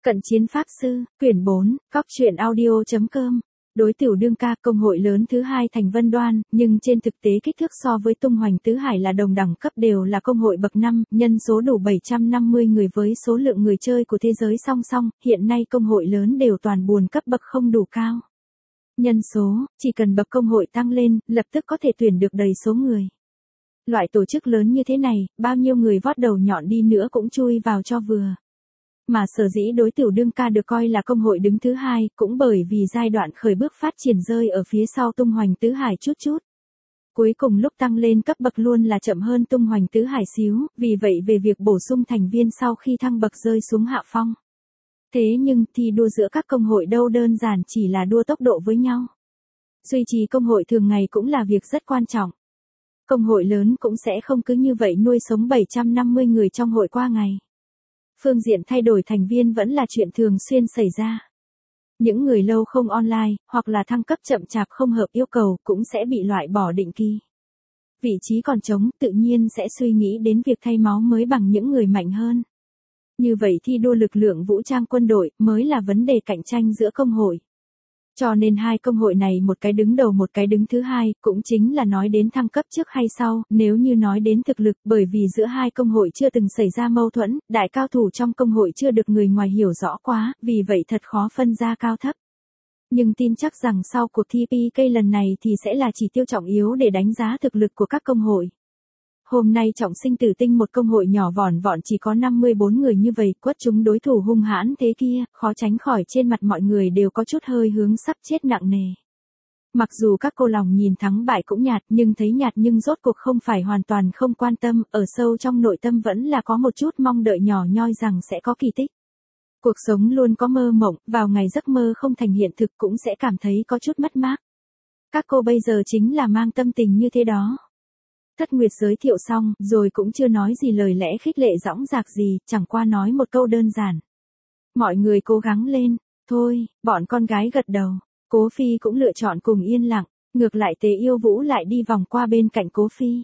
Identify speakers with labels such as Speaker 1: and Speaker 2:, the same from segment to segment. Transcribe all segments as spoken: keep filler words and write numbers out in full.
Speaker 1: Cận chiến pháp sư, quyển bốn, cóc truyện audio chấm com. Đối tiểu đương ca công hội lớn thứ hai thành Vân Đoan, nhưng trên thực tế kích thước so với tung hoành tứ hải là đồng đẳng cấp đều là công hội bậc năm, nhân số đủ bảy trăm năm mươi người với số lượng người chơi của thế giới song song, hiện nay công hội lớn đều toàn buồn cấp bậc không đủ cao. Nhân số, chỉ cần bậc công hội tăng lên, lập tức có thể tuyển được đầy số người. Loại tổ chức lớn như thế này, bao nhiêu người vót đầu nhọn đi nữa cũng chui vào cho vừa. Mà sở dĩ đối tiểu đương ca được coi là công hội đứng thứ hai, cũng bởi vì giai đoạn khởi bước phát triển rơi ở phía sau tung hoành tứ hải chút chút. Cuối cùng lúc tăng lên cấp bậc luôn là chậm hơn tung hoành tứ hải xíu, vì vậy về việc bổ sung thành viên sau khi thăng bậc rơi xuống hạ phong. Thế nhưng thi đua giữa các công hội đâu đơn giản chỉ là đua tốc độ với nhau. Duy trì công hội thường ngày cũng là việc rất quan trọng. Công hội lớn cũng sẽ không cứ như vậy nuôi sống bảy trăm năm mươi người trong hội qua ngày. Phương diện thay đổi thành viên vẫn là chuyện thường xuyên xảy ra. Những người lâu không online, hoặc là thăng cấp chậm chạp không hợp yêu cầu cũng sẽ bị loại bỏ định kỳ. Vị trí còn trống tự nhiên sẽ suy nghĩ đến việc thay máu mới bằng những người mạnh hơn. Như vậy thi đua lực lượng vũ trang quân đội mới là vấn đề cạnh tranh giữa công hội. Cho nên hai công hội này một cái đứng đầu một cái đứng thứ hai, cũng chính là nói đến thăng cấp trước hay sau, nếu như nói đến thực lực, bởi vì giữa hai công hội chưa từng xảy ra mâu thuẫn, đại cao thủ trong công hội chưa được người ngoài hiểu rõ quá, vì vậy thật khó phân ra cao thấp. Nhưng tin chắc rằng sau cuộc thi pê ca lần này thì sẽ là chỉ tiêu trọng yếu để đánh giá thực lực của các công hội. Hôm nay trọng sinh tử tinh một công hội nhỏ vỏn vọn chỉ có năm mươi bốn người như vậy, quất chúng đối thủ hung hãn thế kia, khó tránh khỏi trên mặt mọi người đều có chút hơi hướng sắp chết nặng nề. Mặc dù các cô lòng nhìn thắng bại cũng nhạt nhưng thấy nhạt nhưng rốt cuộc không phải hoàn toàn không quan tâm, ở sâu trong nội tâm vẫn là có một chút mong đợi nhỏ nhoi rằng sẽ có kỳ tích. Cuộc sống luôn có mơ mộng, vào ngày giấc mơ không thành hiện thực cũng sẽ cảm thấy có chút mất mát. Các cô bây giờ chính là mang tâm tình như thế đó. Thất Nguyệt giới thiệu xong, rồi cũng chưa nói gì lời lẽ khích lệ dõng dạc gì, chẳng qua nói một câu đơn giản. Mọi người cố gắng lên, thôi, bọn con gái gật đầu, Cố Phi cũng lựa chọn cùng yên lặng, ngược lại Tế Yêu Vũ lại đi vòng qua bên cạnh Cố Phi.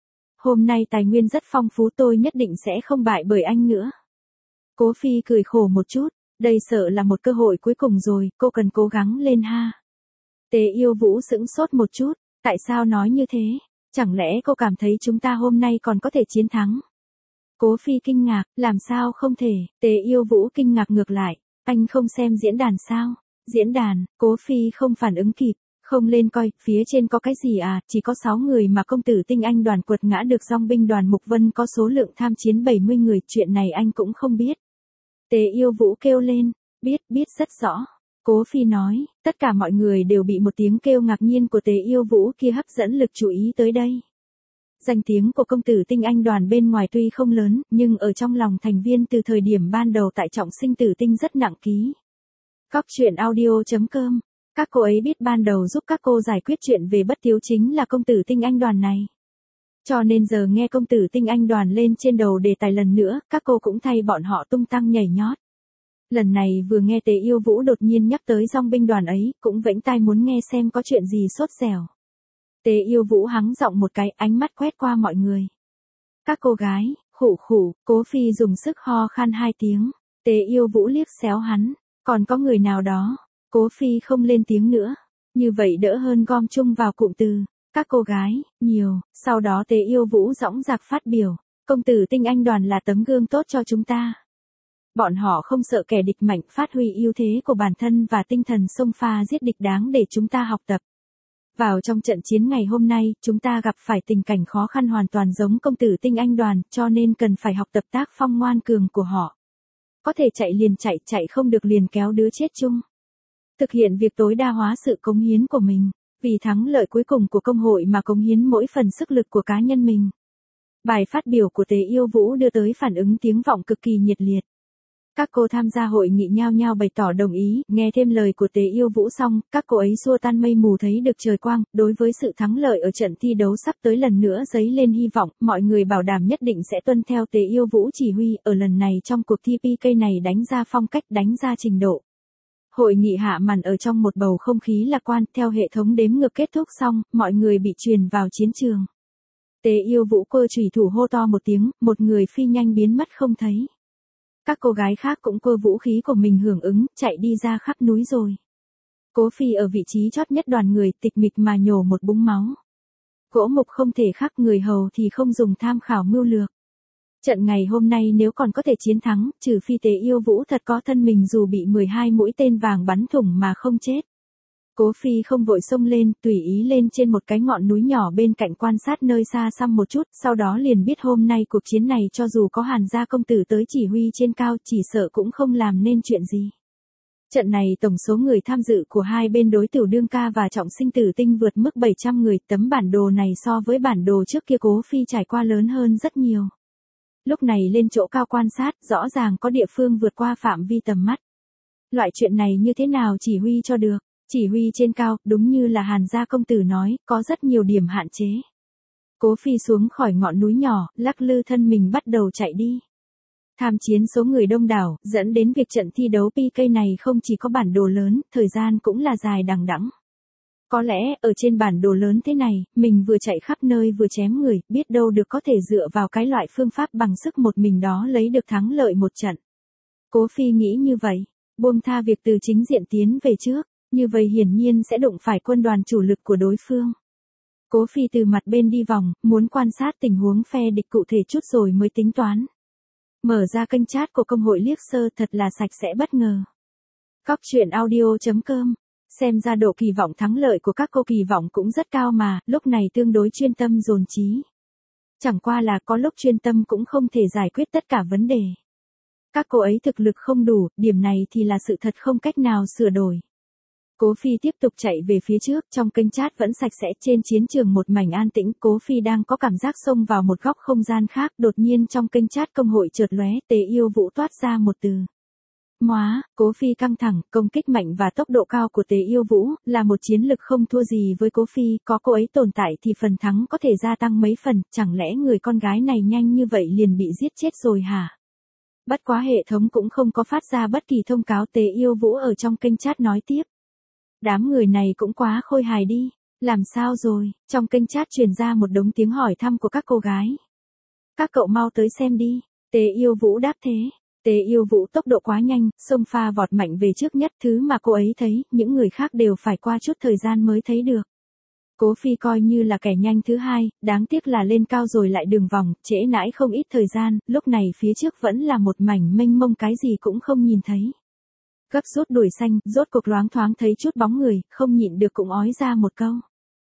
Speaker 1: Hôm nay tài nguyên rất phong phú tôi nhất định sẽ không bại bởi anh nữa. Cố Phi cười khổ một chút, đây sợ là một cơ hội cuối cùng rồi, cô cần cố gắng lên ha. Tế Yêu Vũ sững sốt một chút, tại sao nói như thế? Chẳng lẽ cô cảm thấy chúng ta hôm nay còn có thể chiến thắng? Cố Phi kinh ngạc, làm sao không thể, Tế Yêu Vũ kinh ngạc ngược lại, anh không xem diễn đàn sao? Diễn đàn, Cố Phi không phản ứng kịp, không lên coi, phía trên có cái gì à, chỉ có sáu người mà công tử tinh anh đoàn quật ngã được dòng binh đoàn Mục Vân có số lượng tham chiến bảy mươi người, chuyện này anh cũng không biết. Tế Yêu Vũ kêu lên, biết, biết rất rõ. Cố Phi nói, tất cả mọi người đều bị một tiếng kêu ngạc nhiên của Tế Yêu Vũ kia hấp dẫn lực chú ý tới đây. Danh tiếng của công tử tinh anh đoàn bên ngoài tuy không lớn, nhưng ở trong lòng thành viên từ thời điểm ban đầu tại trọng sinh tử tinh rất nặng ký. Cóc truyện audio chấm com, các cô ấy biết ban đầu giúp các cô giải quyết chuyện về bất hiếu chính là công tử tinh anh đoàn này. Cho nên giờ nghe công tử tinh anh đoàn lên trên đầu đề tài lần nữa, các cô cũng thay bọn họ tung tăng nhảy nhót. Lần này vừa nghe Tế Yêu Vũ đột nhiên nhắc tới dòng binh đoàn ấy, cũng vẫy tai muốn nghe xem có chuyện gì sốt dẻo. Tế Yêu Vũ hắng giọng một cái, ánh mắt quét qua mọi người. Các cô gái, khụ khụ, Cố Phi dùng sức ho khan hai tiếng. Tế Yêu Vũ liếc xéo hắn, còn có người nào đó? Cố Phi không lên tiếng nữa. Như vậy đỡ hơn gom chung vào cụm từ. Các cô gái, nhiều, sau đó Tế Yêu Vũ dõng dạc phát biểu. Công tử tinh anh đoàn là tấm gương tốt cho chúng ta. Bọn họ không sợ kẻ địch mạnh, phát huy ưu thế của bản thân và tinh thần xông pha giết địch đáng để chúng ta học tập. Vào trong trận chiến ngày hôm nay, chúng ta gặp phải tình cảnh khó khăn hoàn toàn giống công tử tinh anh đoàn, cho nên cần phải học tập tác phong ngoan cường của họ. Có thể chạy liền chạy, chạy không được liền kéo đứa chết chung. Thực hiện việc tối đa hóa sự cống hiến của mình, vì thắng lợi cuối cùng của công hội mà cống hiến mỗi phần sức lực của cá nhân mình. Bài phát biểu của Tế Yêu Vũ đưa tới phản ứng tiếng vọng cực kỳ nhiệt liệt. Các cô tham gia hội nghị nhao nhao bày tỏ đồng ý, nghe thêm lời của Tế Yêu Vũ xong, các cô ấy xua tan mây mù thấy được trời quang, đối với sự thắng lợi ở trận thi đấu sắp tới lần nữa dấy lên hy vọng, mọi người bảo đảm nhất định sẽ tuân theo Tế Yêu Vũ chỉ huy, ở lần này trong cuộc thi pê ca này đánh ra phong cách, đánh ra trình độ. Hội nghị hạ màn ở trong một bầu không khí lạc quan, theo hệ thống đếm ngược kết thúc xong, mọi người bị truyền vào chiến trường. Tế Yêu Vũ cơ chủy thủ hô to một tiếng, một người phi nhanh biến mất không thấy. Các cô gái khác cũng cơ vũ khí của mình hưởng ứng, chạy đi ra khắp núi rồi. Cố Phi ở vị trí chót nhất đoàn người, tịch mịch mà nhổ một búng máu. Gỗ mục không thể khắc, người hầu thì không dùng tham khảo mưu lược. Trận ngày hôm nay nếu còn có thể chiến thắng, trừ phi Tế Yêu Vũ thật có thân mình dù bị mười hai mũi tên vàng bắn thủng mà không chết. Cố Phi không vội xông lên, tùy ý lên trên một cái ngọn núi nhỏ bên cạnh quan sát nơi xa xăm một chút, sau đó liền biết hôm nay cuộc chiến này cho dù có Hàn gia công tử tới chỉ huy trên cao, chỉ sợ cũng không làm nên chuyện gì. Trận này tổng số người tham dự của hai bên đối Tiểu Đương Ca và Trọng Sinh Tử Tinh vượt mức bảy trăm người, tấm bản đồ này so với bản đồ trước kia Cố Phi trải qua lớn hơn rất nhiều. Lúc này lên chỗ cao quan sát, rõ ràng có địa phương vượt qua phạm vi tầm mắt. Loại chuyện này như thế nào chỉ huy cho được? Chỉ huy trên cao, đúng như là Hàn gia công tử nói, có rất nhiều điểm hạn chế. Cố Phi xuống khỏi ngọn núi nhỏ, lắc lư thân mình bắt đầu chạy đi. Tham chiến số người đông đảo, dẫn đến việc trận thi đấu pê ca này không chỉ có bản đồ lớn, thời gian cũng là dài đằng đẵng. Có lẽ, ở trên bản đồ lớn thế này, mình vừa chạy khắp nơi vừa chém người, biết đâu được có thể dựa vào cái loại phương pháp bằng sức một mình đó lấy được thắng lợi một trận. Cố Phi nghĩ như vậy, buông tha việc từ chính diện tiến về trước, như vậy hiển nhiên sẽ đụng phải quân đoàn chủ lực của đối phương. Cố Phi từ mặt bên đi vòng, muốn quan sát tình huống phe địch cụ thể chút rồi mới tính toán. Mở ra kênh chat của công hội liếc sơ thật là sạch sẽ bất ngờ. Cóc truyện audio chấm com. Xem ra độ kỳ vọng thắng lợi của các cô kỳ vọng cũng rất cao mà, lúc này tương đối chuyên tâm dồn trí. Chẳng qua là có lúc chuyên tâm cũng không thể giải quyết tất cả vấn đề. Các cô ấy thực lực không đủ, điểm này thì là sự thật không cách nào sửa đổi. Cố Phi tiếp tục chạy về phía trước, trong kênh chat vẫn sạch sẽ, trên chiến trường một mảnh an tĩnh, Cố Phi đang có cảm giác xông vào một góc không gian khác, đột nhiên trong kênh chat công hội chợt lóe, Tế Yêu Vũ toát ra một từ. Móa, Cố Phi căng thẳng, công kích mạnh và tốc độ cao của Tế Yêu Vũ, là một chiến lực không thua gì với Cố Phi, có cô ấy tồn tại thì phần thắng có thể gia tăng mấy phần, chẳng lẽ người con gái này nhanh như vậy liền bị giết chết rồi hả? Bất quá hệ thống cũng không có phát ra bất kỳ thông cáo. Tế Yêu Vũ ở trong kênh chat nói tiếp. Đám người này cũng quá khôi hài đi, làm sao rồi? Trong kênh chat truyền ra một đống tiếng hỏi thăm của các cô gái. Các cậu mau tới xem đi, Tế Yêu Vũ đáp thế. Tế Yêu Vũ tốc độ quá nhanh, xông pha vọt mạnh về trước nhất, thứ mà cô ấy thấy, những người khác đều phải qua chút thời gian mới thấy được. Cố Phi coi như là kẻ nhanh thứ hai, đáng tiếc là lên cao rồi lại đường vòng, trễ nãi không ít thời gian, lúc này phía trước vẫn là một mảnh mênh mông cái gì cũng không nhìn thấy. Gấp rút đuổi xanh, rốt cuộc loáng thoáng thấy chút bóng người, không nhịn được cũng ói ra một câu.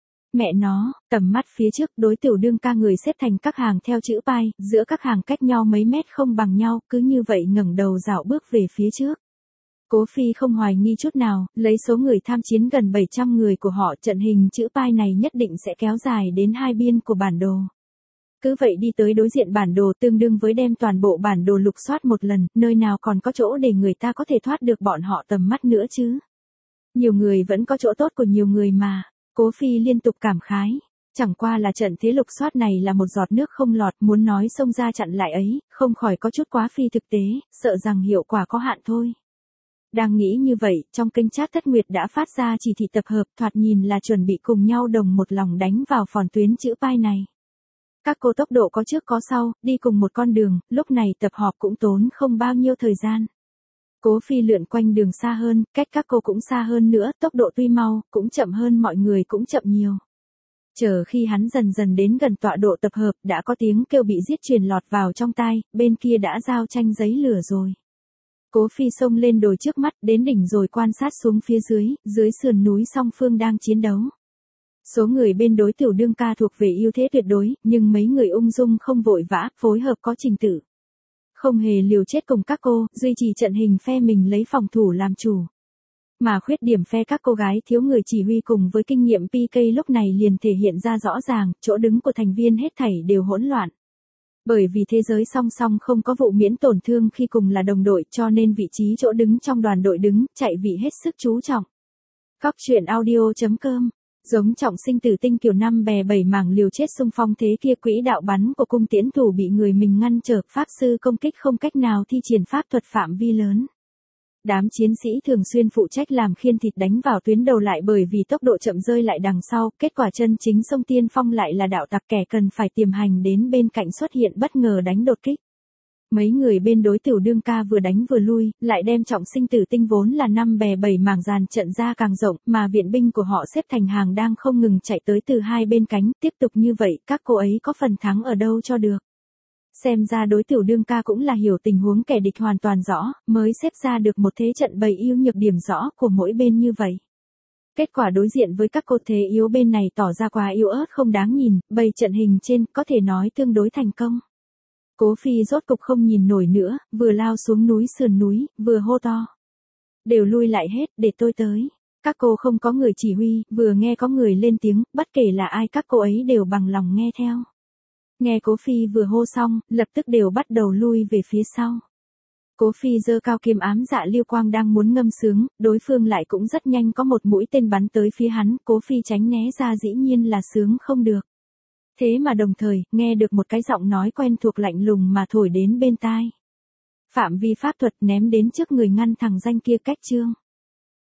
Speaker 1: Mẹ nó, tầm mắt phía trước đối Tiểu Đương Ca người xếp thành các hàng theo chữ pai, giữa các hàng cách nhau mấy mét không bằng nhau, cứ như vậy ngẩng đầu dạo bước về phía trước. Cố Phi không hoài nghi chút nào, lấy số người tham chiến gần bảy trăm người của họ, trận hình chữ pai này nhất định sẽ kéo dài đến hai biên của bản đồ. Cứ vậy đi tới đối diện bản đồ tương đương với đem toàn bộ bản đồ lục soát một lần, nơi nào còn có chỗ để người ta có thể thoát được bọn họ tầm mắt nữa chứ. Nhiều người vẫn có chỗ tốt của nhiều người mà. Cố Phi liên tục cảm khái. Chẳng qua là trận thế lục soát này là một giọt nước không lọt, muốn nói xông ra chặn lại ấy, không khỏi có chút quá phi thực tế, sợ rằng hiệu quả có hạn thôi. Đang nghĩ như vậy, trong kênh chat Thất Nguyệt đã phát ra chỉ thị tập hợp, thoạt nhìn là chuẩn bị cùng nhau đồng một lòng đánh vào phòn tuyến chữ pai này. Các cô tốc độ có trước có sau, đi cùng một con đường, lúc này tập họp cũng tốn không bao nhiêu thời gian. Cố Phi lượn quanh đường xa hơn, cách các cô cũng xa hơn nữa, tốc độ tuy mau, cũng chậm hơn mọi người cũng chậm nhiều. Chờ khi hắn dần dần đến gần tọa độ tập hợp, đã có tiếng kêu bị giết truyền lọt vào trong tai, bên kia đã giao tranh giấy lửa rồi. Cố Phi xông lên đồi trước mắt, đến đỉnh rồi quan sát xuống phía dưới, dưới sườn núi song phương đang chiến đấu. Số người bên đối Tiểu Đương Ca thuộc về ưu thế tuyệt đối, nhưng mấy người ung dung không vội vã, phối hợp có trình tự. Không hề liều chết cùng các cô, duy trì trận hình phe mình lấy phòng thủ làm chủ. Mà khuyết điểm phe các cô gái thiếu người chỉ huy cùng với kinh nghiệm pê ca lúc này liền thể hiện ra rõ ràng, chỗ đứng của thành viên hết thảy đều hỗn loạn. Bởi vì thế giới song song không có vụ miễn tổn thương khi cùng là đồng đội, cho nên vị trí chỗ đứng trong đoàn đội đứng, chạy vị hết sức chú trọng. Cóc truyện audio chấm com. Giống Trọng Sinh Tử Tinh kiểu năm bè bảy mảng liều chết xung phong thế kia, quỹ đạo bắn của cung tiễn thủ bị người mình ngăn trở, pháp sư công kích không cách nào thi triển pháp thuật phạm vi lớn. Đám chiến sĩ thường xuyên phụ trách làm khiên thịt đánh vào tuyến đầu lại bởi vì tốc độ chậm rơi lại đằng sau, kết quả chân chính xông tiên phong lại là đạo tặc, kẻ cần phải tiềm hành đến bên cạnh xuất hiện bất ngờ đánh đột kích. Mấy người bên đối tiểu đương ca vừa đánh vừa lui, lại đem trọng sinh tử tinh vốn là năm bè bảy mảng dàn trận ra càng rộng, mà viện binh của họ xếp thành hàng đang không ngừng chạy tới từ hai bên cánh, tiếp tục như vậy, các cô ấy có phần thắng ở đâu cho được. Xem ra đối tiểu đương ca cũng là hiểu tình huống kẻ địch hoàn toàn rõ, mới xếp ra được một thế trận bày ưu nhược điểm rõ của mỗi bên như vậy. Kết quả đối diện với các cô thế yếu bên này tỏ ra quá yếu ớt không đáng nhìn, bày trận hình trên có thể nói tương đối thành công. Cố Phi rốt cục không nhìn nổi nữa, vừa lao xuống núi sườn núi, vừa hô to. Đều lui lại hết, để tôi tới. Các cô không có người chỉ huy, vừa nghe có người lên tiếng, bất kể là ai các cô ấy đều bằng lòng nghe theo. Nghe Cố Phi vừa hô xong, lập tức đều bắt đầu lui về phía sau. Cố Phi giơ cao kiếm ám dạ lưu quang đang muốn ngâm sướng, đối phương lại cũng rất nhanh có một mũi tên bắn tới phía hắn, Cố Phi tránh né ra dĩ nhiên là sướng không được. Thế mà đồng thời, nghe được một cái giọng nói quen thuộc lạnh lùng mà thổi đến bên tai. Phạm vi pháp thuật ném đến trước người ngăn thằng danh kia cách chương.